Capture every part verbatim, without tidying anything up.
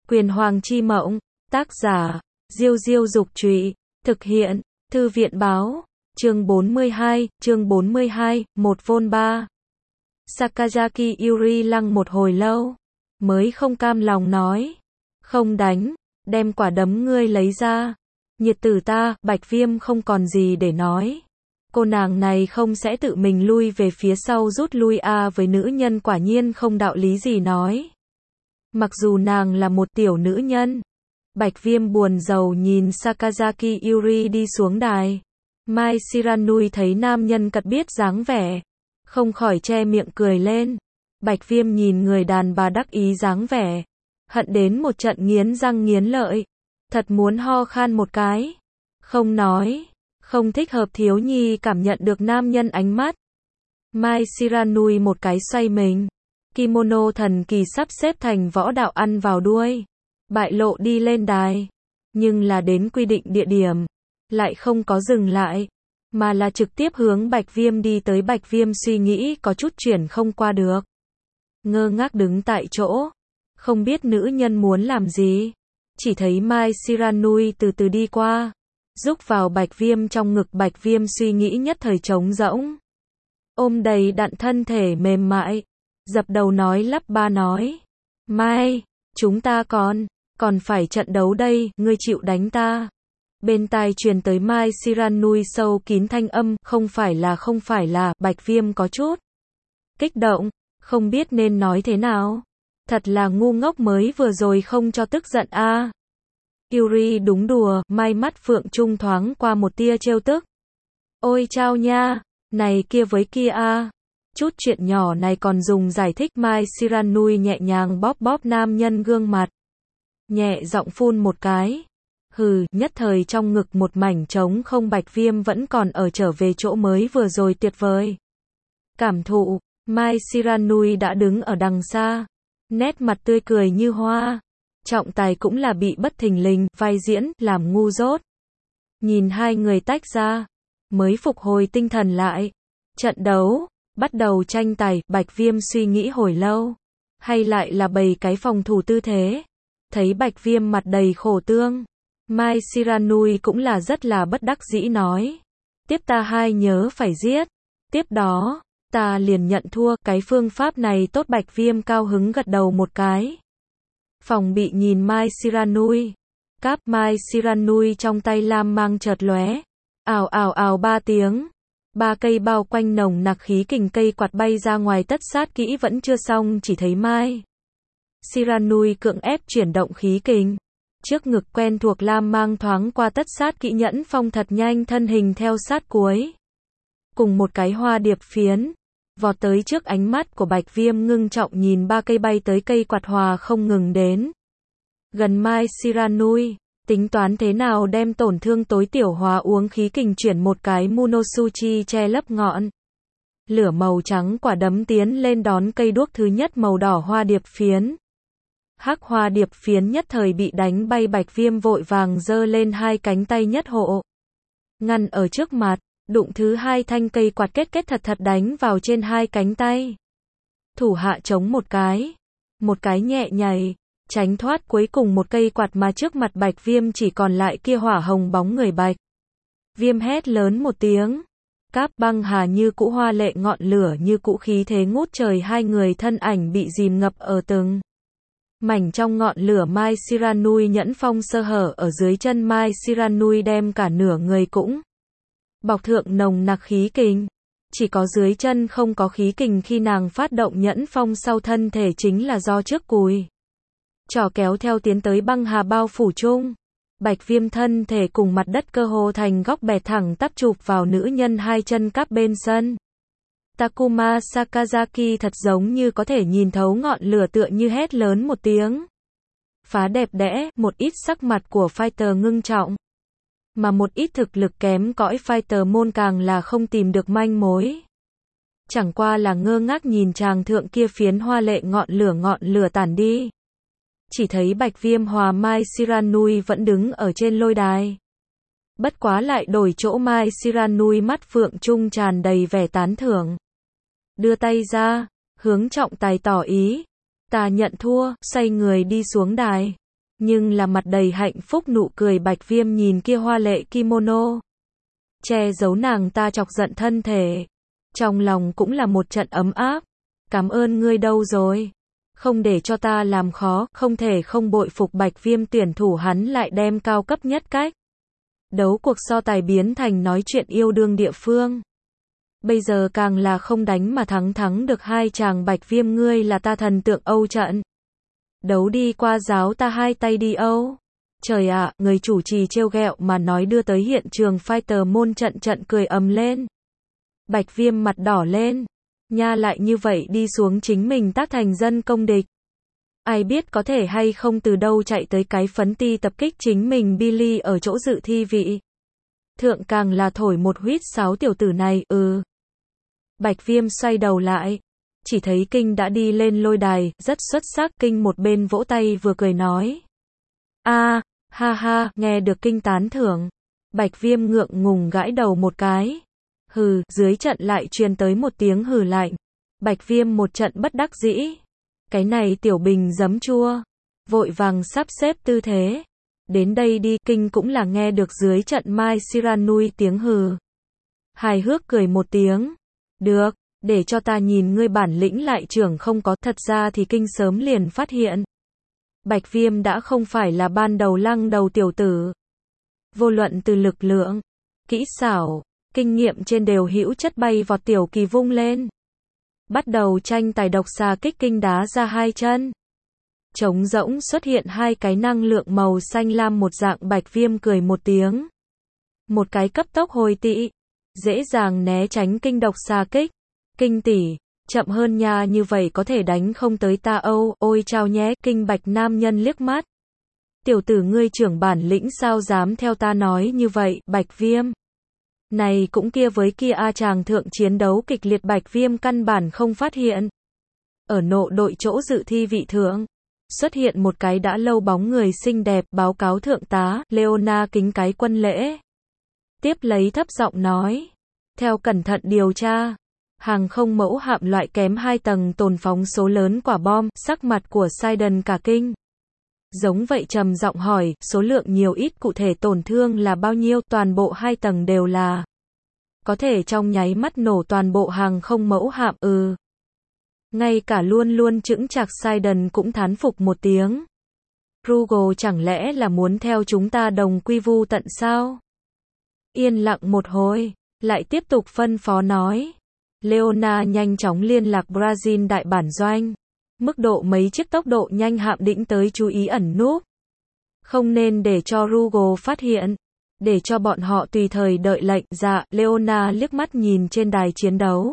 Quyền Hoàng Chi Mộng, tác giả, Diêu Diêu Dục Trụy, thực hiện, Thư viện Báo, chương bốn mươi hai, chương bốn mươi hai, một vôn ba. Sakazaki Yuri lăng một hồi lâu, mới không cam lòng nói, không đánh, đem quả đấm ngươi lấy ra. Nhiệt tử ta, Bạch Viêm không còn gì để nói. Cô nàng này không sẽ tự mình lui về phía sau rút lui à, với nữ nhân quả nhiên không đạo lý gì nói. Mặc dù nàng là một tiểu nữ nhân. Bạch Viêm buồn rầu nhìn Sakazaki Yuri đi xuống đài. Mai Shiranui thấy nam nhân cật biết dáng vẻ, không khỏi che miệng cười lên. Bạch Viêm nhìn người đàn bà đắc ý dáng vẻ, hận đến một trận nghiến răng nghiến lợi, thật muốn ho khan một cái. Không nói, không thích hợp. Thiếu nhi cảm nhận được nam nhân ánh mắt. Mai Shiranui một cái xoay mình, kimono thần kỳ sắp xếp thành võ đạo ăn vào đuôi, bại lộ đi lên đài. Nhưng là đến quy định địa điểm, lại không có dừng lại, mà là trực tiếp hướng Bạch Viêm đi tới. Bạch Viêm suy nghĩ có chút chuyển không qua được, ngơ ngác đứng tại chỗ, không biết nữ nhân muốn làm gì. Chỉ thấy Mai Shiranui từ từ đi qua, rúc vào Bạch Viêm trong ngực. Bạch Viêm suy nghĩ nhất thời trống rỗng, ôm đầy đặn thân thể mềm mại, dập đầu nói lắp ba nói, Mai, chúng ta còn, còn phải trận đấu đây, ngươi chịu đánh ta. Bên tai truyền tới Mai Shiranui sâu kín thanh âm, không phải là không phải là. Bạch Viêm có chút kích động, không biết nên nói thế nào. Thật là ngu ngốc, mới vừa rồi không cho tức giận a. À. Yuri đúng đùa. Mai mắt phượng trung thoáng qua một tia trêu tức. Ôi chao nha, này kia với kia a. À. Chút chuyện nhỏ này còn dùng giải thích. Mai Shiranui nhẹ nhàng bóp bóp nam nhân gương mặt, nhẹ giọng phun một cái. Hừ, nhất thời trong ngực một mảnh trống không. Bạch Viêm vẫn còn ở trở về chỗ mới vừa rồi tuyệt vời. Cảm thụ, Mai Shiranui đã đứng ở đằng xa, nét mặt tươi cười như hoa. Trọng tài cũng là bị bất thình lình, vai diễn, làm ngu dốt. Nhìn hai người tách ra, mới phục hồi tinh thần lại. Trận đấu, bắt đầu tranh tài. Bạch Viêm suy nghĩ hồi lâu, hay lại là bày cái phòng thủ tư thế. Thấy Bạch Viêm mặt đầy khổ tương, Mai Shiranui cũng là rất là bất đắc dĩ nói, tiếp ta hai nhớ phải giết, tiếp đó, ta liền nhận thua. Cái phương pháp này tốt. Bạch Viêm cao hứng gật đầu một cái. Phòng bị nhìn Mai Shiranui. Cáp. Mai Shiranui trong tay lam mang chợt lóe, ào ào ào ba tiếng. Ba cây bao quanh nồng nặc khí kình cây quạt bay ra ngoài. Tất sát kỹ vẫn chưa xong, chỉ thấy Mai Shiranui cưỡng ép chuyển động khí kình. Trước ngực quen thuộc lam mang thoáng qua. Tất sát kỹ nhẫn phong thật nhanh, thân hình theo sát cuối, cùng một cái hoa điệp phiến, vọt tới trước. Ánh mắt của Bạch Viêm ngưng trọng nhìn ba cây bay tới cây quạt hòa không ngừng đến gần Mai Shiranui, tính toán thế nào đem tổn thương tối tiểu hóa. Uống khí kình chuyển một cái Munosuchi che lấp ngọn lửa màu trắng. Quả đấm tiến lên đón cây đuốc thứ nhất màu đỏ hoa điệp phiến. Hắc hoa điệp phiến nhất thời bị đánh bay. Bạch Viêm vội vàng giơ lên hai cánh tay nhất hộ, ngăn ở trước mặt. Đụng thứ hai thanh cây quạt kết kết thật thật đánh vào trên hai cánh tay. Thủ hạ chống một cái, một cái nhẹ nhảy, tránh thoát cuối cùng một cây quạt mà trước mặt Bạch Viêm chỉ còn lại kia hỏa hồng bóng người. Bạch Viêm hét lớn một tiếng. Cáp. Băng hà như cũ, hoa lệ ngọn lửa như cũ, khí thế ngút trời. Hai người thân ảnh bị dìm ngập ở từng mảnh trong ngọn lửa. Mai Shiranui nhẫn phong sơ hở ở dưới chân. Mai Shiranui đem cả nửa người cũng bọc thượng nồng nặc khí kình, chỉ có dưới chân không có khí kình. Khi nàng phát động nhẫn phong sau, thân thể chính là do trước cùi trỏ kéo theo tiến tới băng hà bao phủ chung. Bạch Viêm thân thể cùng mặt đất cơ hồ thành góc bẻ thẳng tắp chụp vào nữ nhân hai chân cắp bên sân. Takuma Sakazaki thật giống như có thể nhìn thấu ngọn lửa, tựa như hét lớn một tiếng, phá đẹp đẽ. Một ít sắc mặt của fighter ngưng trọng, mà một ít thực lực kém cỏi fighter môn càng là không tìm được manh mối. Chẳng qua là ngơ ngác nhìn tràng thượng kia phiến hoa lệ ngọn lửa. Ngọn lửa tản đi, chỉ thấy Bạch Viêm hòa Mai Shiranui vẫn đứng ở trên lôi đài. Bất quá lại đổi chỗ. Mai Shiranui mắt phượng trung tràn đầy vẻ tán thưởng, đưa tay ra, hướng trọng tài tỏ ý, ta nhận thua, xoay người đi xuống đài. Nhưng là mặt đầy hạnh phúc nụ cười Bạch Viêm nhìn kia hoa lệ kimono, che giấu nàng ta chọc giận thân thể. Trong lòng cũng là một trận ấm áp. Cảm ơn ngươi đâu rồi? Không để cho ta làm khó, không thể không bội phục Bạch Viêm tuyển thủ hắn lại đem cao cấp nhất cách đấu cuộc so tài biến thành nói chuyện yêu đương địa phương. Bây giờ càng là không đánh mà thắng thắng được hai chàng Bạch Viêm ngươi là ta thần tượng Âu trận. Đấu đi qua giáo ta hai tay đi Âu. Trời ạ, người chủ trì trêu ghẹo mà nói đưa tới hiện trường fighter môn trận trận cười ầm lên. Bạch Viêm mặt đỏ lên. Nha lại như vậy đi xuống chính mình tác thành dân công địch. Ai biết có thể hay không từ đâu chạy tới cái phấn ti tập kích chính mình Billy ở chỗ dự thi vị. Thượng càng là thổi một huýt sáo tiểu tử này, ừ. Bạch Viêm xoay đầu lại. Chỉ thấy Kinh đã đi lên lôi đài, rất xuất sắc. Kinh một bên vỗ tay vừa cười nói. A, ha ha, nghe được Kinh tán thưởng. Bạch Viêm ngượng ngùng gãi đầu một cái. Hừ, dưới trận lại truyền tới một tiếng hừ lạnh. Bạch Viêm một trận bất đắc dĩ. Cái này tiểu bình giấm chua. Vội vàng sắp xếp tư thế. Đến đây đi, Kinh cũng là nghe được dưới trận Mai Shiranui tiếng hừ. Hài hước cười một tiếng. Được, để cho ta nhìn ngươi bản lĩnh lại trưởng không có. Thật ra thì Kinh sớm liền phát hiện. Bạch Viêm đã không phải là ban đầu lăng đầu tiểu tử. Vô luận từ lực lượng, kỹ xảo, kinh nghiệm trên đều hữu chất bay vọt tiểu kỳ vung lên. Bắt đầu tranh tài độc xà kích Kinh đá ra hai chân. Trống rỗng xuất hiện hai cái năng lượng màu xanh lam một dạng. Bạch Viêm cười một tiếng. Một cái cấp tốc hồi tị. Dễ dàng né tránh Kinh độc xà kích. Kinh tỷ, chậm hơn nha như vậy có thể đánh không tới ta Âu, ôi chao nhé. Kinh Bạch nam nhân liếc mắt. Tiểu tử ngươi trưởng bản lĩnh sao dám theo ta nói như vậy, Bạch Viêm. Này cũng kia với kia a chàng thượng chiến đấu kịch liệt Bạch Viêm căn bản không phát hiện. Ở nộ đội chỗ dự thi vị thượng, xuất hiện một cái đã lâu bóng người xinh đẹp, báo cáo thượng tá, Leona kính cái quân lễ. Tiếp lấy thấp giọng nói, theo cẩn thận điều tra, hàng không mẫu hạm loại kém hai tầng tồn phóng số lớn quả bom, sắc mặt của Sidon cả kinh. Giống vậy trầm giọng hỏi, số lượng nhiều ít cụ thể tổn thương là bao nhiêu, toàn bộ hai tầng đều là có thể trong nháy mắt nổ toàn bộ hàng không mẫu hạm, ừ. Ngay cả luôn luôn chững chạc Sidon cũng thán phục một tiếng. Rugal chẳng lẽ là muốn theo chúng ta đồng quy vu tận sao? Yên lặng một hồi, lại tiếp tục phân phó nói. Leona nhanh chóng liên lạc Brazil đại bản doanh. Mức độ mấy chiếc tốc độ nhanh hạm đĩnh tới chú ý ẩn núp. Không nên để cho Rugal phát hiện. Để cho bọn họ tùy thời đợi lệnh. Dạ, Leona liếc mắt nhìn trên đài chiến đấu.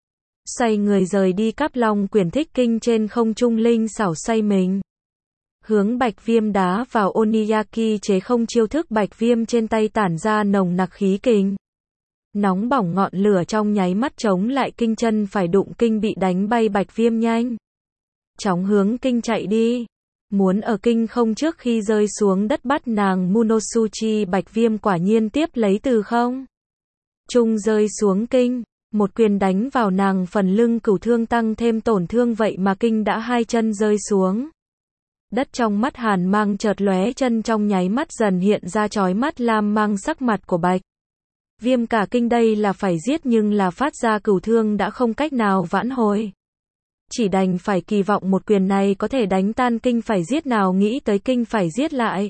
Xoay người rời đi Cáp Long quyển thích kinh trên không trung linh xảo xoay mình. Hướng Bạch Viêm đá vào Oniyaki chế không chiêu thức Bạch Viêm trên tay tản ra nồng nặc khí kình. Nóng bỏng ngọn lửa trong nháy mắt chống lại Kinh chân phải đụng Kinh bị đánh bay Bạch Viêm nhanh. Chóng hướng Kinh chạy đi. Muốn ở Kinh không trước khi rơi xuống đất bắt nàng Munosuchi. Bạch Viêm quả nhiên tiếp lấy từ không trung rơi xuống Kinh. Một quyền đánh vào nàng phần lưng cửu thương tăng thêm tổn thương vậy mà Kinh đã hai chân rơi xuống. Đất trong mắt hàn mang chợt lóe chân trong nháy mắt dần hiện ra chói mắt lam mang sắc mặt của Bạch Viêm cả kinh đây là phải giết nhưng là phát ra cửu thương đã không cách nào vãn hồi. Chỉ đành phải kỳ vọng một quyền này có thể đánh tan Kinh phải giết nào nghĩ tới Kinh phải giết lại.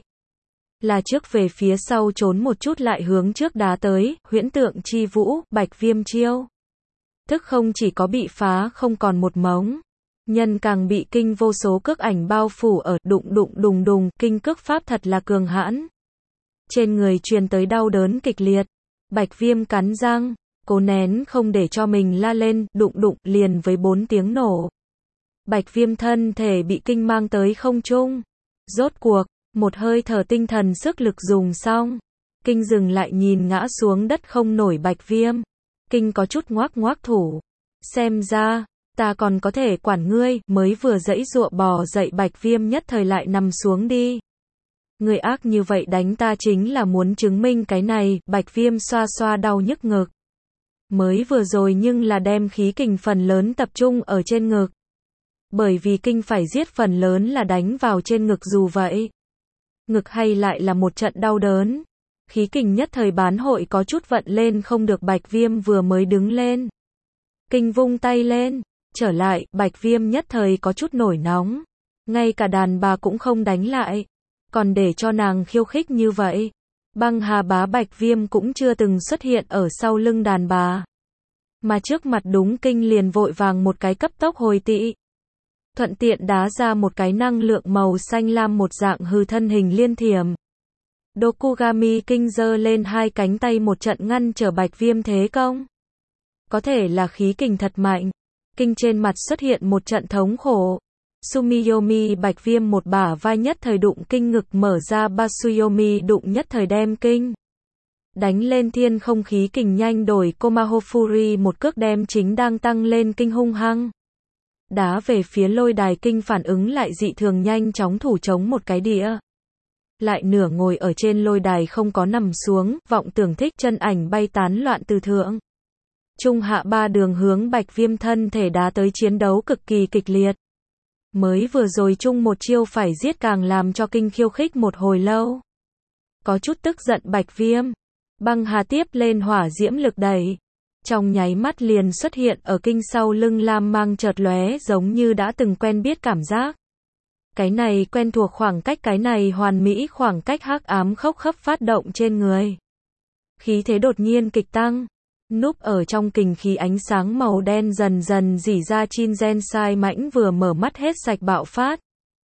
Là trước về phía sau trốn một chút lại hướng trước đá tới, huyễn tượng chi vũ, Bạch Viêm chiêu. Thức không chỉ có bị phá không còn một mống. Nhân càng bị Kinh vô số cước ảnh bao phủ ở đụng đụng đùng đùng, Kinh cước pháp thật là cường hãn. Trên người truyền tới đau đớn kịch liệt. Bạch Viêm cắn răng, cố nén không để cho mình la lên, đụng đụng liền với bốn tiếng nổ. Bạch Viêm thân thể bị Kinh mang tới không trung. Rốt cuộc, một hơi thở tinh thần sức lực dùng xong. Kinh dừng lại nhìn ngã xuống đất không nổi Bạch Viêm. Kinh có chút ngoác ngoác thủ. Xem ra, ta còn có thể quản ngươi, mới vừa giãy giụa bò dậy Bạch Viêm nhất thời lại nằm xuống đi. Người ác như vậy đánh ta chính là muốn chứng minh cái này, Bạch Viêm xoa xoa đau nhức ngực. Mới vừa rồi nhưng là đem khí kình phần lớn tập trung ở trên ngực. Bởi vì Kinh phải giết phần lớn là đánh vào trên ngực dù vậy. Ngực hay lại là một trận đau đớn. Khí kình nhất thời bán hội có chút vận lên không được. Bạch Viêm vừa mới đứng lên. Kinh vung tay lên. Trở lại, Bạch Viêm nhất thời có chút nổi nóng. Ngay cả đàn bà cũng không đánh lại. Còn để cho nàng khiêu khích như vậy. Băng Hà Bá Bạch Viêm cũng chưa từng xuất hiện ở sau lưng đàn bà. Mà trước mặt đúng kinh liền vội vàng một cái cấp tốc hồi tị. Thuận tiện đá ra một cái năng lượng màu xanh lam một dạng hư thân hình liên thiểm. Dokugami kinh giơ lên hai cánh tay một trận ngăn trở Bạch Viêm thế công. Có thể là khí kình thật mạnh. Kinh trên mặt xuất hiện một trận thống khổ. Sumiyomi Bạch Viêm một bả vai nhất thời đụng kinh ngực mở ra. Basuyomi đụng nhất thời đem kinh. Đánh lên thiên không khí kình nhanh đổi. Komaho Fury một cước đem chính đang tăng lên kinh hung hăng. Đá về phía lôi đài kinh phản ứng lại dị thường nhanh chóng thủ chống một cái đĩa. Lại nửa ngồi ở trên lôi đài không có nằm xuống, vọng tưởng thích chân ảnh bay tán loạn từ thượng. Trung hạ ba đường hướng Bạch Viêm thân thể đá tới chiến đấu cực kỳ kịch liệt. Mới vừa rồi chung một chiêu phải giết càng làm cho kinh khiêu khích một hồi lâu. Có chút tức giận Bạch Viêm. Băng Hà tiếp lên hỏa diễm lực đẩy. Trong nháy mắt liền xuất hiện ở kinh sau lưng lam mang chợt lóe giống như đã từng quen biết cảm giác. Cái này quen thuộc khoảng cách cái này hoàn mỹ khoảng cách hắc ám khốc khắp phát động trên người. Khí thế đột nhiên kịch tăng. Núp ở trong kình khí ánh sáng màu đen dần dần rỉ ra chin gen sai mãnh vừa mở mắt hết sạch bạo phát.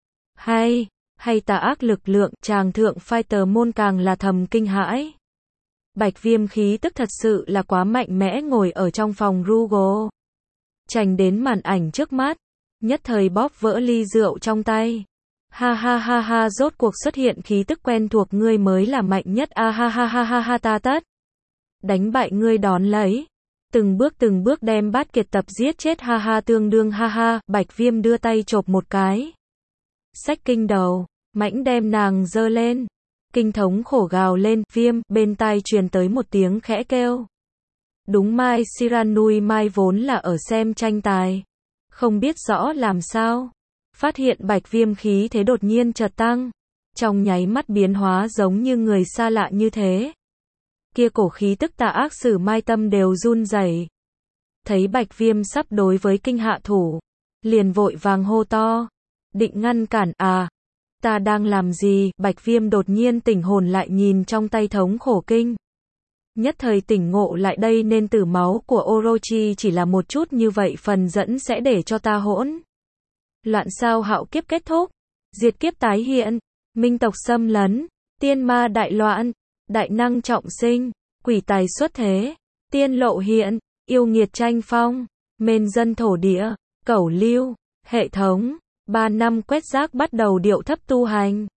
Hay, hay tà ác lực lượng, tràng thượng fighter môn càng là thầm kinh hãi. Bạch Viêm khí tức thật sự là quá mạnh mẽ ngồi ở trong phòng Rugo. Chành đến màn ảnh trước mắt. Nhất thời bóp vỡ ly rượu trong tay. Ha ha ha ha rốt cuộc xuất hiện khí tức quen thuộc ngươi mới là mạnh nhất a ha ha ha ha ha ta tất. Đánh bại ngươi đón lấy. Từng bước từng bước đem Bát Kiệt tập giết chết ha ha tương đương ha ha. Bạch Viêm đưa tay chộp một cái. Xách kinh đầu. Mãnh đem nàng dơ lên. Kinh thống khổ gào lên. Viêm. Bên tai truyền tới một tiếng khẽ kêu. Đúng Mai Shiranui Mai vốn là ở xem tranh tài. Không biết rõ làm sao. Phát hiện Bạch Viêm khí thế đột nhiên chợt tăng. Trong nháy mắt biến hóa giống như người xa lạ như thế. Kia cổ khí tức tà ác sử Mai tâm đều run rẩy. Thấy Bạch Viêm sắp đối với kinh hạ thủ. Liền vội vàng hô to. Định ngăn cản à. Ta đang làm gì? Bạch Viêm đột nhiên tỉnh hồn lại nhìn trong tay thống khổ kinh. Nhất thời tỉnh ngộ lại đây nên tử máu của Orochi chỉ là một chút như vậy phần dẫn sẽ để cho ta hỗn. Loạn sao hạo kiếp kết thúc. Diệt kiếp tái hiện. Minh tộc xâm lấn. Tiên ma đại loạn. Đại năng trọng sinh. Quỷ tài xuất thế. Tiên lộ hiện. Yêu nghiệt tranh phong. Mên dân thổ địa. Cẩu lưu. Hệ thống. Ba năm quét rác bắt đầu điệu thấp tu hành.